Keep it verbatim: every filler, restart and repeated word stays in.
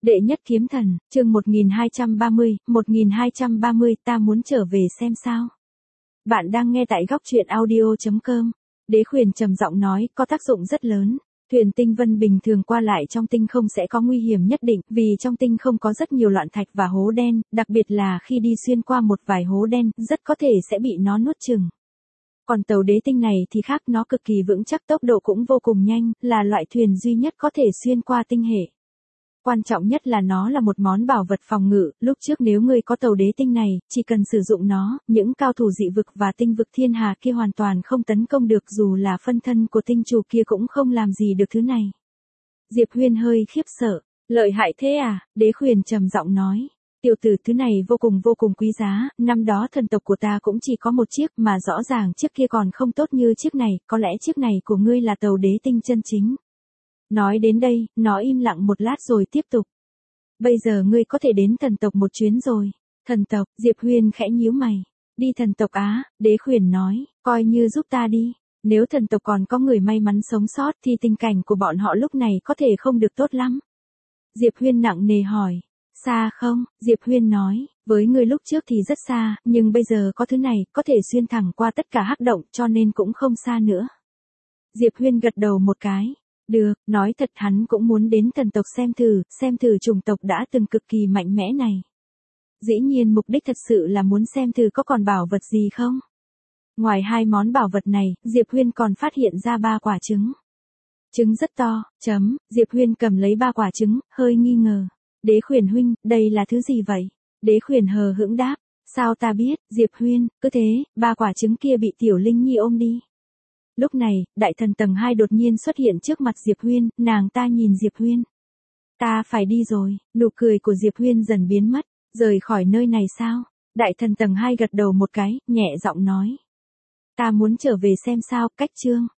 Đệ nhất kiếm thần, chương một nghìn hai trăm ba mươi, một nghìn hai trăm ba mươi ta muốn trở về xem sao. Bạn đang nghe tại góc truyện audio chấm com. Đế Khuyển trầm giọng nói, có tác dụng rất lớn. Thuyền tinh vân bình thường qua lại trong tinh không sẽ có nguy hiểm nhất định, vì trong tinh không có rất nhiều loạn thạch và hố đen, đặc biệt là khi đi xuyên qua một vài hố đen, rất có thể sẽ bị nó nuốt chửng. Còn tàu đế tinh này thì khác, nó cực kỳ vững chắc, tốc độ cũng vô cùng nhanh, là loại thuyền duy nhất có thể xuyên qua tinh hệ. Quan trọng nhất là nó là một món bảo vật phòng ngự, lúc trước nếu ngươi có tàu đế tinh này, chỉ cần sử dụng nó, những cao thủ dị vực và tinh vực thiên hà kia hoàn toàn không tấn công được, dù là phân thân của tinh chủ kia cũng không làm gì được thứ này. Diệp Huyên hơi khiếp sợ, lợi hại thế à, Đế Khuyển trầm giọng nói. Tiểu tử, thứ này vô cùng vô cùng quý giá, năm đó thần tộc của ta cũng chỉ có một chiếc, mà rõ ràng chiếc kia còn không tốt như chiếc này, có lẽ chiếc này của ngươi là tàu đế tinh chân chính. Nói đến đây, nó im lặng một lát rồi tiếp tục. Bây giờ ngươi có thể đến thần tộc một chuyến rồi. Thần tộc, Diệp Huyên khẽ nhíu mày. Đi thần tộc á, Đế Khuyển nói, coi như giúp ta đi. Nếu thần tộc còn có người may mắn sống sót thì tình cảnh của bọn họ lúc này có thể không được tốt lắm. Diệp Huyên nặng nề hỏi, xa không? Diệp Huyên nói, với ngươi lúc trước thì rất xa, nhưng bây giờ có thứ này, có thể xuyên thẳng qua tất cả hắc động, cho nên cũng không xa nữa. Diệp Huyên gật đầu một cái. Được, nói thật hắn cũng muốn đến thần tộc xem thử, xem thử chủng tộc đã từng cực kỳ mạnh mẽ này. Dĩ nhiên mục đích thật sự là muốn xem thử có còn bảo vật gì không. Ngoài hai món bảo vật này, Diệp Huyên còn phát hiện ra ba quả trứng. Trứng rất to, chấm, Diệp Huyên cầm lấy ba quả trứng, hơi nghi ngờ. Đế Khuyển huynh, đây là thứ gì vậy? Đế Khuyển hờ hững đáp, sao ta biết, Diệp Huyên, cứ thế, ba quả trứng kia bị Tiểu Linh Nhi ôm đi. Lúc này, đại thần tầng hai đột nhiên xuất hiện trước mặt Diệp Huyên, nàng ta nhìn Diệp Huyên. Ta phải đi rồi, nụ cười của Diệp Huyên dần biến mất, rời khỏi nơi này sao? Đại thần tầng hai gật đầu một cái, nhẹ giọng nói. Ta muốn trở về xem sao, cách chương.